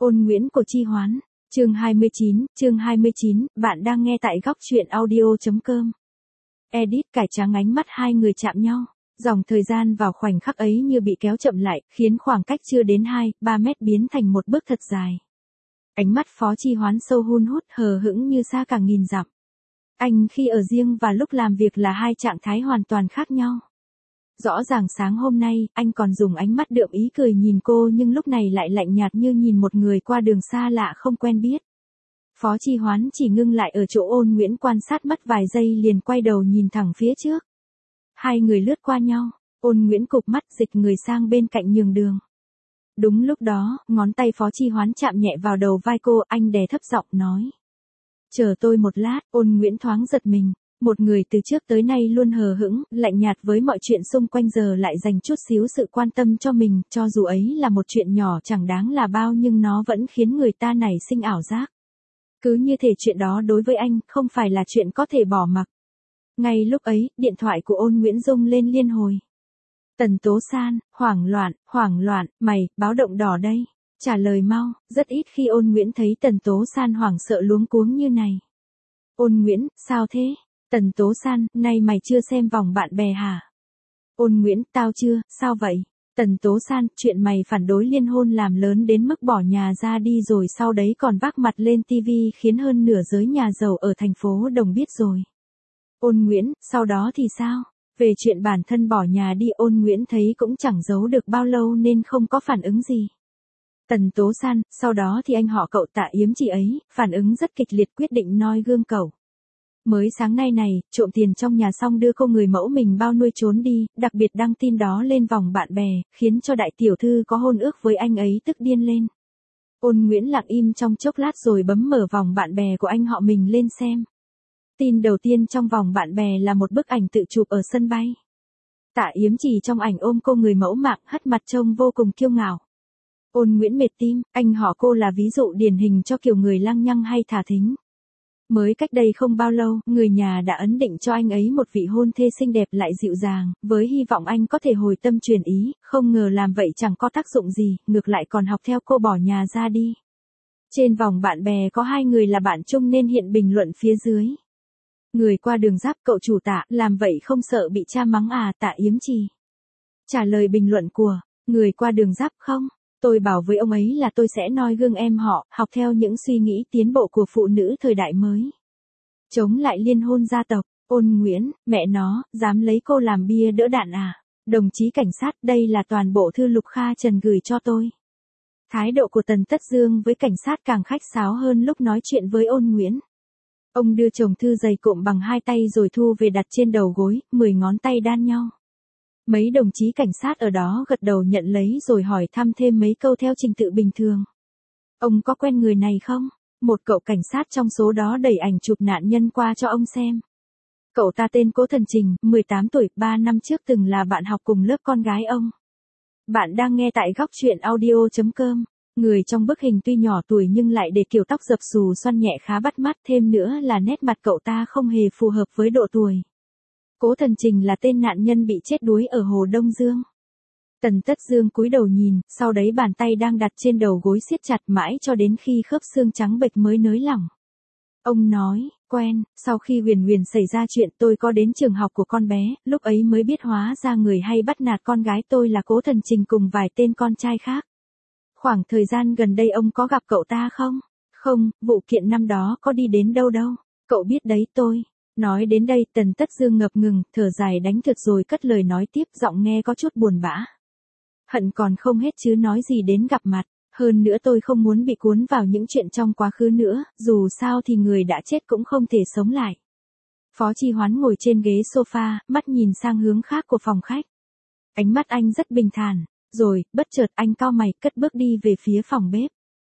Ôn Nguyễn của Chi Hoán, chương 29, bạn đang nghe tại góc truyện audio.com. Edit cải trắng ánh mắt hai người chạm nhau. Dòng thời gian vào khoảnh khắc ấy như bị kéo chậm lại, khiến khoảng cách chưa đến 2-3 mét biến thành một bước thật dài. Ánh mắt Phó Chi Hoán sâu hun hút hờ hững như xa cả nghìn dặm. Anh khi ở riêng và lúc làm việc là hai trạng thái hoàn toàn khác nhau. Rõ ràng sáng hôm nay, anh còn dùng ánh mắt đượm ý cười nhìn cô nhưng lúc này lại lạnh nhạt như nhìn một người qua đường xa lạ không quen biết. Phó Chi Hoán chỉ ngưng lại ở chỗ Ôn Nguyễn quan sát mất vài giây liền quay đầu nhìn thẳng phía trước. Hai người lướt qua nhau, Ôn Nguyễn cụp mắt dịch người sang bên cạnh nhường đường. Đúng lúc đó, ngón tay Phó Chi Hoán chạm nhẹ vào đầu vai cô, anh đè thấp giọng nói. Chờ tôi một lát. Ôn Nguyễn thoáng giật mình. Một người từ trước tới nay luôn hờ hững, lạnh nhạt với mọi chuyện xung quanh giờ lại dành chút xíu sự quan tâm cho mình, cho dù ấy là một chuyện nhỏ chẳng đáng là bao nhưng nó vẫn khiến người ta nảy sinh ảo giác. Cứ như thể chuyện đó đối với anh không phải là chuyện có thể bỏ mặc. Ngay lúc ấy, điện thoại của Ôn Nguyễn rung lên liên hồi. Tần Tố San, hoảng loạn, mày, báo động đỏ đây. Trả lời mau, rất ít khi Ôn Nguyễn thấy Tần Tố San hoảng sợ luống cuống như này. Ôn Nguyễn, sao thế? Tần Tố San, nay mày chưa xem vòng bạn bè hả? Ôn Nguyễn, tao chưa, sao vậy? Tần Tố San, chuyện mày phản đối liên hôn làm lớn đến mức bỏ nhà ra đi rồi sau đấy còn vác mặt lên tivi khiến hơn nửa giới nhà giàu ở thành phố Đồng biết rồi. Ôn Nguyễn, sau đó thì sao? Về chuyện bản thân bỏ nhà đi Ôn Nguyễn thấy cũng chẳng giấu được bao lâu nên không có phản ứng gì. Tần Tố San, sau đó thì anh họ cậu Tạ Yếm chị ấy, phản ứng rất kịch liệt quyết định noi gương cậu. Mới sáng nay này, trộm tiền trong nhà xong đưa cô người mẫu mình bao nuôi trốn đi, đặc biệt đăng tin đó lên vòng bạn bè, khiến cho đại tiểu thư có hôn ước với anh ấy tức điên lên. Ôn Nguyễn lặng im trong chốc lát rồi bấm mở vòng bạn bè của anh họ mình lên xem. Tin đầu tiên trong vòng bạn bè là một bức ảnh tự chụp ở sân bay. Tạ Yếm chỉ trong ảnh ôm cô người mẫu mạng hất mặt trông vô cùng kiêu ngạo. Ôn Nguyễn mệt tim, anh họ cô là ví dụ điển hình cho kiểu người lăng nhăng hay thả thính. Mới cách đây không bao lâu, người nhà đã ấn định cho anh ấy một vị hôn thê xinh đẹp lại dịu dàng, với hy vọng anh có thể hồi tâm chuyển ý, không ngờ làm vậy chẳng có tác dụng gì, ngược lại còn học theo cô bỏ nhà ra đi. Trên vòng bạn bè có hai người là bạn chung nên hiện bình luận phía dưới. Người qua đường giáp cậu chủ Tạ, làm vậy không sợ bị cha mắng à? Tạ Yếm Trì trả lời bình luận của người qua đường giáp không. Tôi bảo với ông ấy là tôi sẽ noi gương em họ, học theo những suy nghĩ tiến bộ của phụ nữ thời đại mới. Chống lại liên hôn gia tộc. Ôn Nguyễn, mẹ nó, dám lấy cô làm bia đỡ đạn à? Đồng chí cảnh sát, đây là toàn bộ thư Lục Kha Trần gửi cho tôi. Thái độ của Tần Tất Dương với cảnh sát càng khách sáo hơn lúc nói chuyện với Ôn Nguyễn. Ông đưa chồng thư dày cộm bằng hai tay rồi thu về đặt trên đầu gối, 10 ngón tay đan nhau. Mấy đồng chí cảnh sát ở đó gật đầu nhận lấy rồi hỏi thăm thêm mấy câu theo trình tự bình thường. Ông có quen người này không? Một cậu cảnh sát trong số đó đẩy ảnh chụp nạn nhân qua cho ông xem. Cậu ta tên Cố Thần Trình, 18 tuổi, 3 năm trước từng là bạn học cùng lớp con gái ông. Bạn đang nghe tại góc truyện audio.com. Người trong bức hình tuy nhỏ tuổi nhưng lại để kiểu tóc dập xù xoăn nhẹ khá bắt mắt, thêm nữa là nét mặt cậu ta không hề phù hợp với độ tuổi. Cố Thần Trình là tên nạn nhân bị chết đuối ở Hồ Đông Dương. Tần Tất Dương cúi đầu nhìn, sau đấy bàn tay đang đặt trên đầu gối siết chặt mãi cho đến khi khớp xương trắng bệch mới nới lỏng. Ông nói, quen, sau khi Huyền Huyền xảy ra chuyện tôi có đến trường học của con bé, lúc ấy mới biết hóa ra người hay bắt nạt con gái tôi là Cố Thần Trình cùng vài tên con trai khác. Khoảng thời gian gần đây ông có gặp cậu ta không? Không, vụ kiện năm đó có đi đến đâu đâu. Cậu biết đấy tôi. Nói đến đây Tần Tất Dương ngập ngừng, thở dài đánh thực rồi cất lời nói tiếp, giọng nghe có chút buồn bã. Hận còn không hết chứ nói gì đến gặp mặt, hơn nữa tôi không muốn bị cuốn vào những chuyện trong quá khứ nữa, dù sao thì người đã chết cũng không thể sống lại. Phó Chi Hoán ngồi trên ghế sofa, mắt nhìn sang hướng khác của phòng khách. Ánh mắt anh rất bình thản, rồi, bất chợt anh cau mày cất bước đi về phía phòng bếp.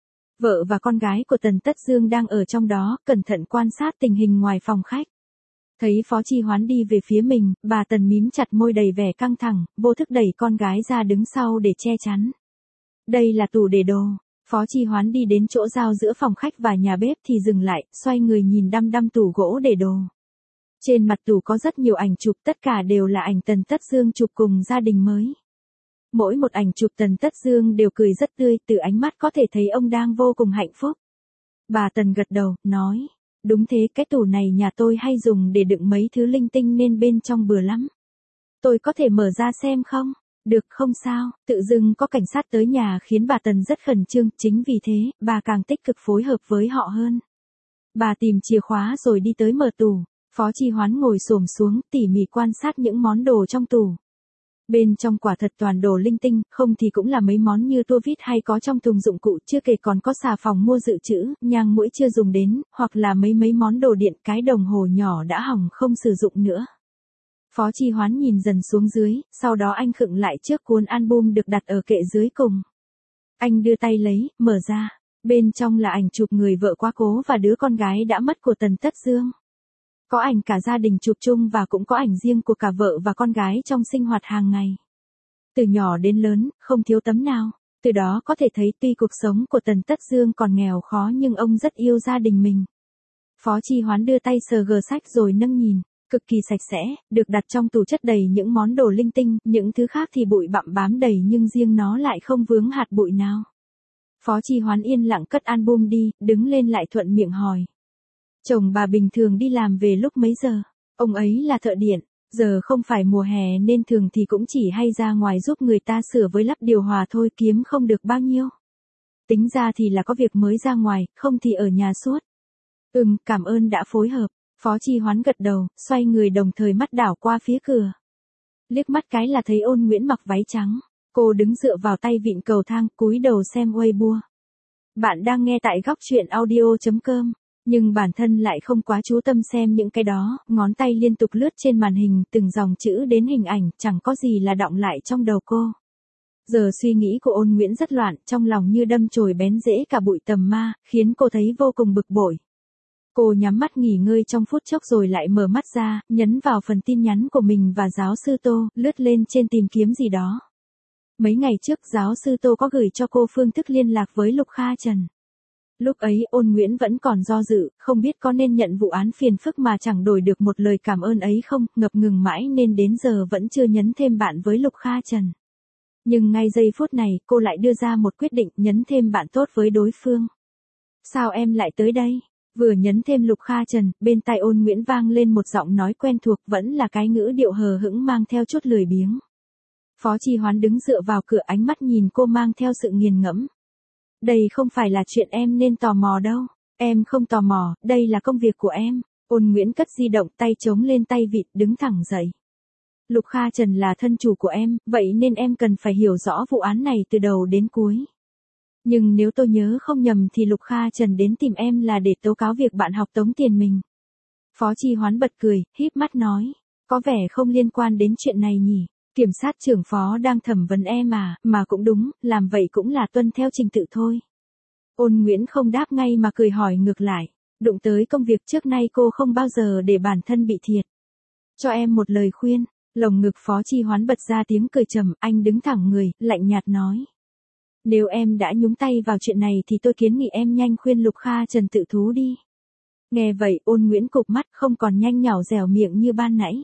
Vợ và con gái của Tần Tất Dương đang ở trong đó, cẩn thận quan sát tình hình ngoài phòng khách. Thấy Phó Chi Hoán đi về phía mình, bà Tần mím chặt môi đầy vẻ căng thẳng, vô thức đẩy con gái ra đứng sau để che chắn. Đây là tủ để đồ. Phó Chi Hoán đi đến chỗ giao giữa phòng khách và nhà bếp thì dừng lại, xoay người nhìn đăm đăm tủ gỗ để đồ. Trên mặt tủ có rất nhiều ảnh chụp, tất cả đều là ảnh Tần Tất Dương chụp cùng gia đình mới. Mỗi một ảnh chụp Tần Tất Dương đều cười rất tươi, từ ánh mắt có thể thấy ông đang vô cùng hạnh phúc. Bà Tần gật đầu, nói, đúng thế, cái tủ này nhà tôi hay dùng để đựng mấy thứ linh tinh nên bên trong bừa lắm. Tôi có thể mở ra xem không? Được, không sao. Tự dưng có cảnh sát tới nhà khiến bà Tần rất khẩn trương, chính vì thế, bà càng tích cực phối hợp với họ hơn. Bà tìm chìa khóa rồi đi tới mở tủ. Phó Chi Hoán ngồi xổm xuống, tỉ mỉ quan sát những món đồ trong tủ. Bên trong quả thật toàn đồ linh tinh, không thì cũng là mấy món như tua vít hay có trong thùng dụng cụ, chưa kể còn có xà phòng mua dự trữ, nhang muỗi chưa dùng đến, hoặc là mấy món đồ điện, cái đồng hồ nhỏ đã hỏng không sử dụng nữa. Phó Chi Hoán nhìn dần xuống dưới, sau đó anh khựng lại trước cuốn album được đặt ở kệ dưới cùng. Anh đưa tay lấy, mở ra. Bên trong là ảnh chụp người vợ quá cố và đứa con gái đã mất của Tần Tất Dương. Có ảnh cả gia đình chụp chung và cũng có ảnh riêng của cả vợ và con gái trong sinh hoạt hàng ngày. Từ nhỏ đến lớn, không thiếu tấm nào. Từ đó có thể thấy tuy cuộc sống của Tần Tất Dương còn nghèo khó nhưng ông rất yêu gia đình mình. Phó Chi Hoán đưa tay sờ gờ sách rồi nâng nhìn. Cực kỳ sạch sẽ, được đặt trong tủ chất đầy những món đồ linh tinh, những thứ khác thì bụi bặm bám đầy nhưng riêng nó lại không vướng hạt bụi nào. Phó Chi Hoán yên lặng cất album đi, đứng lên lại thuận miệng hỏi. Chồng bà bình thường đi làm về lúc mấy giờ? Ông ấy là thợ điện, giờ không phải mùa hè nên thường thì cũng chỉ hay ra ngoài giúp người ta sửa với lắp điều hòa thôi, kiếm không được bao nhiêu. Tính ra thì là có việc mới ra ngoài, không thì ở nhà suốt. Cảm ơn đã phối hợp. Phó Chi Hoán gật đầu, xoay người đồng thời mắt đảo qua phía cửa. Liếc mắt cái là thấy Ôn Nguyễn mặc váy trắng. Cô đứng dựa vào tay vịn cầu thang, cúi đầu xem Weibo. Bạn đang nghe tại góc truyện audio.com. Nhưng bản thân lại không quá chú tâm xem những cái đó, ngón tay liên tục lướt trên màn hình, từng dòng chữ đến hình ảnh, chẳng có gì là đọng lại trong đầu cô. Giờ suy nghĩ của Ôn Nguyễn rất loạn, trong lòng như đâm chồi bén rễ cả bụi tầm ma, khiến cô thấy vô cùng bực bội. Cô nhắm mắt nghỉ ngơi trong phút chốc rồi lại mở mắt ra, nhấn vào phần tin nhắn của mình và giáo sư Tô, lướt lên trên tìm kiếm gì đó. Mấy ngày trước giáo sư Tô có gửi cho cô phương thức liên lạc với Lục Kha Trần. Lúc ấy Ôn Nguyễn vẫn còn do dự, không biết có nên nhận vụ án phiền phức mà chẳng đổi được một lời cảm ơn ấy không, ngập ngừng mãi nên đến giờ vẫn chưa nhấn thêm bạn với Lục Kha Trần. Nhưng ngay giây phút này cô lại đưa ra một quyết định nhấn thêm bạn tốt với đối phương. Sao em lại tới đây? Vừa nhấn thêm Lục Kha Trần, bên tai Ôn Nguyễn vang lên một giọng nói quen thuộc, vẫn là cái ngữ điệu hờ hững mang theo chút lười biếng. Phó Chi Hoán đứng dựa vào cửa, ánh mắt nhìn cô mang theo sự nghiền ngẫm. Đây không phải là chuyện em nên tò mò đâu. Em không tò mò, đây là công việc của em. Ôn Nguyễn cất di động, tay chống lên tay vịt, đứng thẳng dậy. Lục Kha Trần là thân chủ của em, vậy nên em cần phải hiểu rõ vụ án này từ đầu đến cuối. Nhưng nếu tôi nhớ không nhầm thì Lục Kha Trần đến tìm em là để tố cáo việc bạn học tống tiền mình. Phó Chi Hoán bật cười, híp mắt nói. Có vẻ không liên quan đến chuyện này nhỉ. Kiểm sát trưởng Phó đang thẩm vấn em mà cũng đúng, làm vậy cũng là tuân theo trình tự thôi. Ôn Nguyễn không đáp ngay mà cười hỏi ngược lại. Đụng tới công việc trước nay cô không bao giờ để bản thân bị thiệt. Cho em một lời khuyên. Lồng ngực Phó Chi Hoán bật ra tiếng cười trầm, anh đứng thẳng người, lạnh nhạt nói. Nếu em đã nhúng tay vào chuyện này thì tôi kiến nghị em nhanh khuyên Lục Kha Trần tự thú đi. Nghe vậy Ôn Nguyễn cụp mắt, không còn nhanh nhảu dẻo miệng như ban nãy.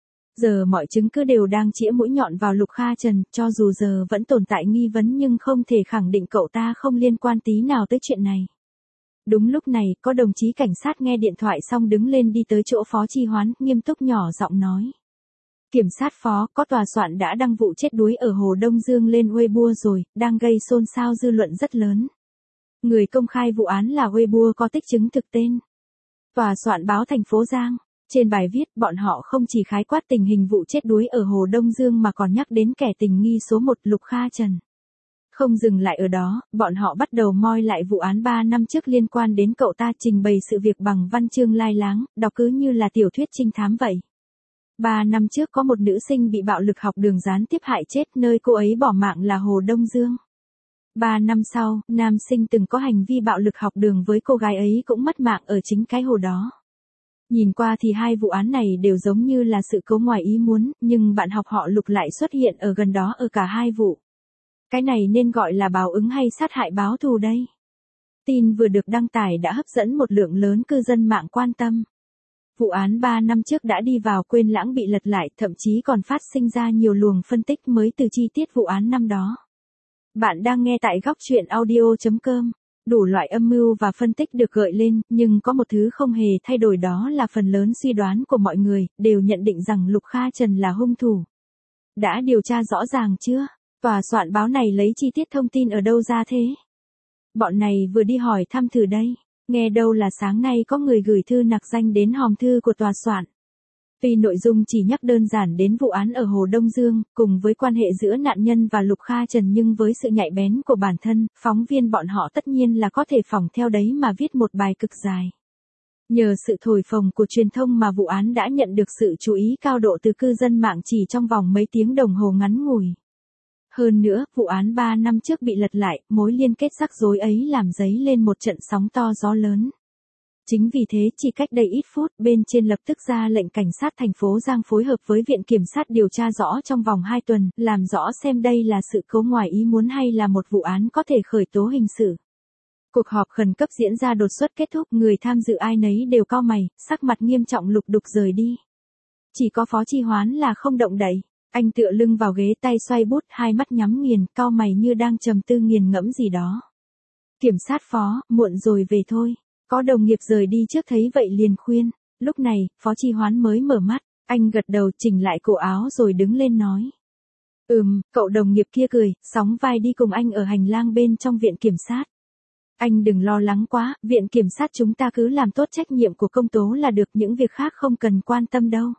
Giờ mọi chứng cứ đều đang chĩa mũi nhọn vào Lục Kha Trần, cho dù giờ vẫn tồn tại nghi vấn nhưng không thể khẳng định cậu ta không liên quan tí nào tới chuyện này. Đúng lúc này, có đồng chí cảnh sát nghe điện thoại xong đứng lên đi tới chỗ Phó Chi Hoán, nghiêm túc nhỏ giọng nói. Kiểm sát phó, có tòa soạn đã đăng vụ chết đuối ở Hồ Đông Dương lên Weibo rồi, đang gây xôn xao dư luận rất lớn. Người công khai vụ án là Weibo có tích chứng thực tên. Tòa soạn báo thành phố Giang. Trên bài viết, bọn họ không chỉ khái quát tình hình vụ chết đuối ở Hồ Đông Dương mà còn nhắc đến kẻ tình nghi số 1 Lục Kha Trần. Không dừng lại ở đó, bọn họ bắt đầu moi lại vụ án 3 năm trước liên quan đến cậu ta, trình bày sự việc bằng văn chương lai láng, đọc cứ như là tiểu thuyết trinh thám vậy. 3 năm trước có một nữ sinh bị bạo lực học đường gián tiếp hại chết, nơi cô ấy bỏ mạng là Hồ Đông Dương. 3 năm sau, nam sinh từng có hành vi bạo lực học đường với cô gái ấy cũng mất mạng ở chính cái hồ đó. Nhìn qua thì hai vụ án này đều giống như là sự cố ngoài ý muốn, nhưng bạn học họ Lục lại xuất hiện ở gần đó ở cả hai vụ. Cái này nên gọi là báo ứng hay sát hại báo thù đây? Tin vừa được đăng tải đã hấp dẫn một lượng lớn cư dân mạng quan tâm. Vụ án 3 năm trước đã đi vào quên lãng bị lật lại, thậm chí còn phát sinh ra nhiều luồng phân tích mới từ chi tiết vụ án năm đó. Bạn đang nghe tại góc chuyện audio.com. Đủ loại âm mưu và phân tích được gợi lên, nhưng có một thứ không hề thay đổi, đó là phần lớn suy đoán của mọi người đều nhận định rằng Lục Kha Trần là hung thủ. Đã điều tra rõ ràng chưa? Tòa soạn báo này lấy chi tiết thông tin ở đâu ra thế? Bọn này vừa đi hỏi thăm thử đây. Nghe đâu là sáng nay có người gửi thư nặc danh đến hòm thư của tòa soạn. Tuy nội dung chỉ nhắc đơn giản đến vụ án ở Hồ Đông Dương, cùng với quan hệ giữa nạn nhân và Lục Kha Trần, nhưng với sự nhạy bén của bản thân, phóng viên bọn họ tất nhiên là có thể phỏng theo đấy mà viết một bài cực dài. Nhờ sự thổi phồng của truyền thông mà vụ án đã nhận được sự chú ý cao độ từ cư dân mạng chỉ trong vòng mấy tiếng đồng hồ ngắn ngủi. Hơn nữa, vụ án 3 năm trước bị lật lại, mối liên kết rắc rối ấy làm dấy lên một trận sóng to gió lớn. Chính vì thế chỉ cách đây ít phút, bên trên lập tức ra lệnh cảnh sát thành phố Giang phối hợp với Viện Kiểm sát điều tra rõ trong vòng 2 tuần, làm rõ xem đây là sự cố ngoài ý muốn hay là một vụ án có thể khởi tố hình sự. Cuộc họp khẩn cấp diễn ra đột xuất kết thúc, người tham dự ai nấy đều cau mày, sắc mặt nghiêm trọng lục đục rời đi. Chỉ có Phó Chi Hoán là không động đậy. Anh tựa lưng vào ghế, tay xoay bút, hai mắt nhắm nghiền, cau mày như đang trầm tư nghiền ngẫm gì đó. Kiểm sát phó, muộn rồi về thôi. Có đồng nghiệp rời đi trước thấy vậy liền khuyên. Lúc này, Phó Chi Hoán mới mở mắt, anh gật đầu chỉnh lại cổ áo rồi đứng lên nói. Cậu đồng nghiệp kia cười, sóng vai đi cùng anh ở hành lang bên trong viện kiểm sát. Anh đừng lo lắng quá, viện kiểm sát chúng ta cứ làm tốt trách nhiệm của công tố là được, những việc khác không cần quan tâm đâu.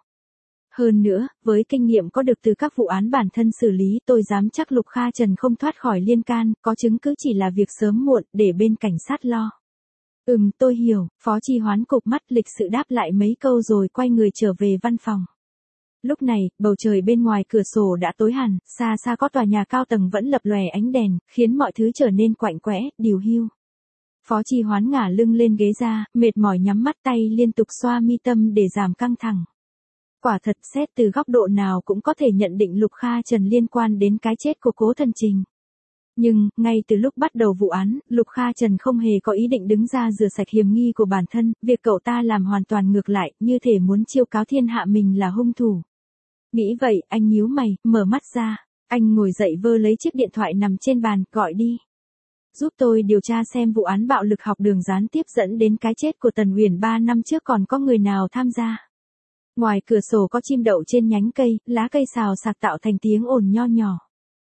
Hơn nữa, với kinh nghiệm có được từ các vụ án bản thân xử lý, tôi dám chắc Lục Kha Trần không thoát khỏi liên can, có chứng cứ chỉ là việc sớm muộn, để bên cảnh sát lo. Tôi hiểu, Phó Chi Hoán cụp mắt lịch sự đáp lại mấy câu rồi quay người trở về văn phòng. Lúc này, bầu trời bên ngoài cửa sổ đã tối hẳn, xa xa có tòa nhà cao tầng vẫn lập lòe ánh đèn, khiến mọi thứ trở nên quạnh quẽ, điều hiu. Phó Chi Hoán ngả lưng lên ghế ra, mệt mỏi nhắm mắt, tay liên tục xoa mi tâm để giảm căng thẳng. Quả thật, xét từ góc độ nào cũng có thể nhận định Lục Kha Trần liên quan đến cái chết của Cố Thần Trình. Nhưng, ngay từ lúc bắt đầu vụ án, Lục Kha Trần không hề có ý định đứng ra rửa sạch hiểm nghi của bản thân, việc cậu ta làm hoàn toàn ngược lại, như thể muốn chiêu cáo thiên hạ mình là hung thủ. Nghĩ vậy, anh nhíu mày, mở mắt ra, anh ngồi dậy vơ lấy chiếc điện thoại nằm trên bàn, gọi đi. Giúp tôi điều tra xem vụ án bạo lực học đường gián tiếp dẫn đến cái chết của Tần Uyển 3 năm trước còn có người nào tham gia. Ngoài cửa sổ có chim đậu trên nhánh cây, lá cây xào xạc tạo thành tiếng ồn nho nhỏ.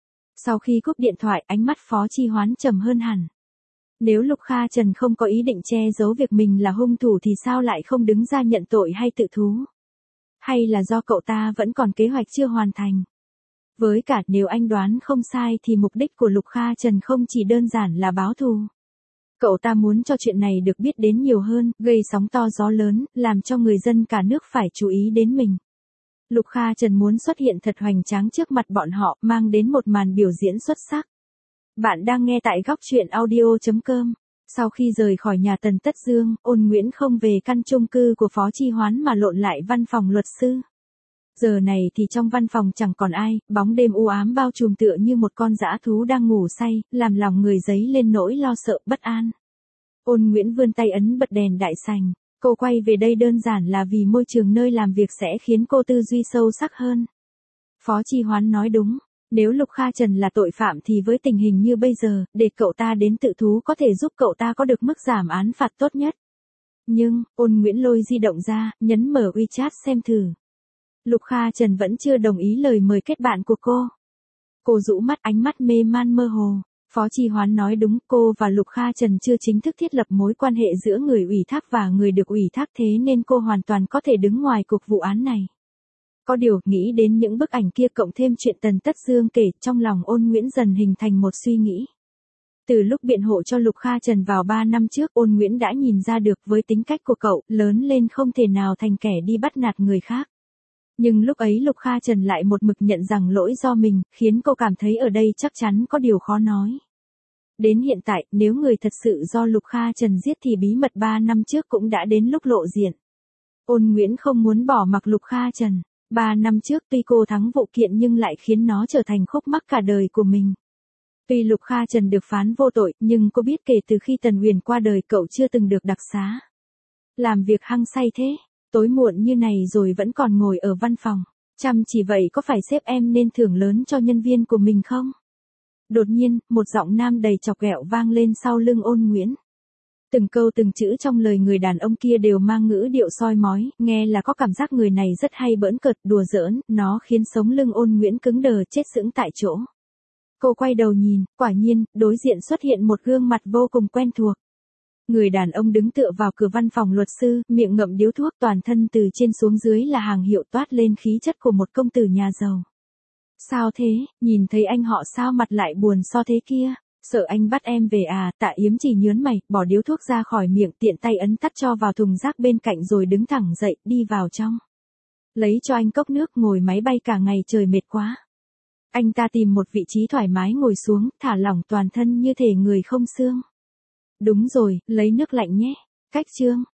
Sau khi cúp điện thoại, ánh mắt Phó Chi Hoán trầm hơn hẳn. Nếu Lục Kha Trần không có ý định che giấu việc mình là hung thủ thì sao lại không đứng ra nhận tội hay tự thú? Hay là do cậu ta vẫn còn kế hoạch chưa hoàn thành? Với cả, nếu anh đoán không sai thì mục đích của Lục Kha Trần không chỉ đơn giản là báo thù. Cậu ta muốn cho chuyện này được biết đến nhiều hơn, gây sóng to gió lớn, làm cho người dân cả nước phải chú ý đến mình. Lục Kha Trần muốn xuất hiện thật hoành tráng trước mặt bọn họ, mang đến một màn biểu diễn xuất sắc. Bạn đang nghe tại góc chuyện audio.com. Sau khi rời khỏi nhà Tần Tất Dương, Ôn Nguyễn không về căn chung cư của Phó Chi Hoán mà lộn lại văn phòng luật sư. Giờ này thì trong văn phòng chẳng còn ai, bóng đêm u ám bao trùm tựa như một con dã thú đang ngủ say, làm lòng người dấy lên nỗi lo sợ, bất an. Ôn Nguyễn vươn tay ấn bật đèn đại sành. Cô quay về đây đơn giản là vì môi trường nơi làm việc sẽ khiến cô tư duy sâu sắc hơn. Phó Chi Hoán nói đúng, nếu Lục Kha Trần là tội phạm thì với tình hình như bây giờ, để cậu ta đến tự thú có thể giúp cậu ta có được mức giảm án phạt tốt nhất. Nhưng, Ôn Nguyễn lôi di động ra, nhấn mở WeChat xem thử. Lục Kha Trần vẫn chưa đồng ý lời mời kết bạn của cô. Cô rũ mắt, ánh mắt mê man mơ hồ. Phó Chi Hoán nói đúng, cô và Lục Kha Trần chưa chính thức thiết lập mối quan hệ giữa người ủy thác và người được ủy thác, thế nên cô hoàn toàn có thể đứng ngoài cuộc vụ án này. Có điều, nghĩ đến những bức ảnh kia cộng thêm chuyện Tần Tất Dương kể, trong lòng Ôn Nguyễn dần hình thành một suy nghĩ. Từ lúc biện hộ cho Lục Kha Trần vào 3 năm trước, Ôn Nguyễn đã nhìn ra được với tính cách của cậu, lớn lên không thể nào thành kẻ đi bắt nạt người khác. Nhưng lúc ấy Lục Kha Trần lại một mực nhận rằng lỗi do mình, khiến cô cảm thấy ở đây chắc chắn có điều khó nói. Đến hiện tại, nếu người thật sự do Lục Kha Trần giết thì bí mật 3 năm trước cũng đã đến lúc lộ diện. Ôn Nguyễn không muốn bỏ mặc Lục Kha Trần. 3 năm trước tuy cô thắng vụ kiện nhưng lại khiến nó trở thành khúc mắc cả đời của mình. Tuy Lục Kha Trần được phán vô tội, nhưng cô biết kể từ khi Tần Uyển qua đời cậu chưa từng được đặc xá. Làm việc hăng say thế, Tối muộn như này rồi vẫn còn ngồi ở văn phòng. Chăm chỉ vậy có phải sếp em nên thưởng lớn cho nhân viên của mình không? Đột nhiên, một giọng nam đầy chọc ghẹo vang lên sau lưng Ôn Nguyễn. Từng câu từng chữ trong lời người đàn ông kia đều mang ngữ điệu soi mói, nghe là có cảm giác người này rất hay bỡn cợt, đùa giỡn, nó khiến sống lưng Ôn Nguyễn cứng đờ chết sững tại chỗ. Cô quay đầu nhìn, quả nhiên, đối diện xuất hiện một gương mặt vô cùng quen thuộc. Người đàn ông đứng tựa vào cửa văn phòng luật sư, miệng ngậm điếu thuốc, toàn thân từ trên xuống dưới là hàng hiệu, toát lên khí chất của một công tử nhà giàu. Sao thế, nhìn thấy anh họ sao mặt lại buồn so thế kia? Sợ anh bắt em về à? Tạ Yếm chỉ nhớn mày, bỏ điếu thuốc ra khỏi miệng, tiện tay ấn tắt cho vào thùng rác bên cạnh rồi đứng thẳng dậy, đi vào trong. Lấy cho anh cốc nước, ngồi máy bay cả ngày trời mệt quá. Anh ta tìm một vị trí thoải mái ngồi xuống, thả lỏng toàn thân như thể người không xương. Đúng rồi, lấy nước lạnh nhé. Cách chương.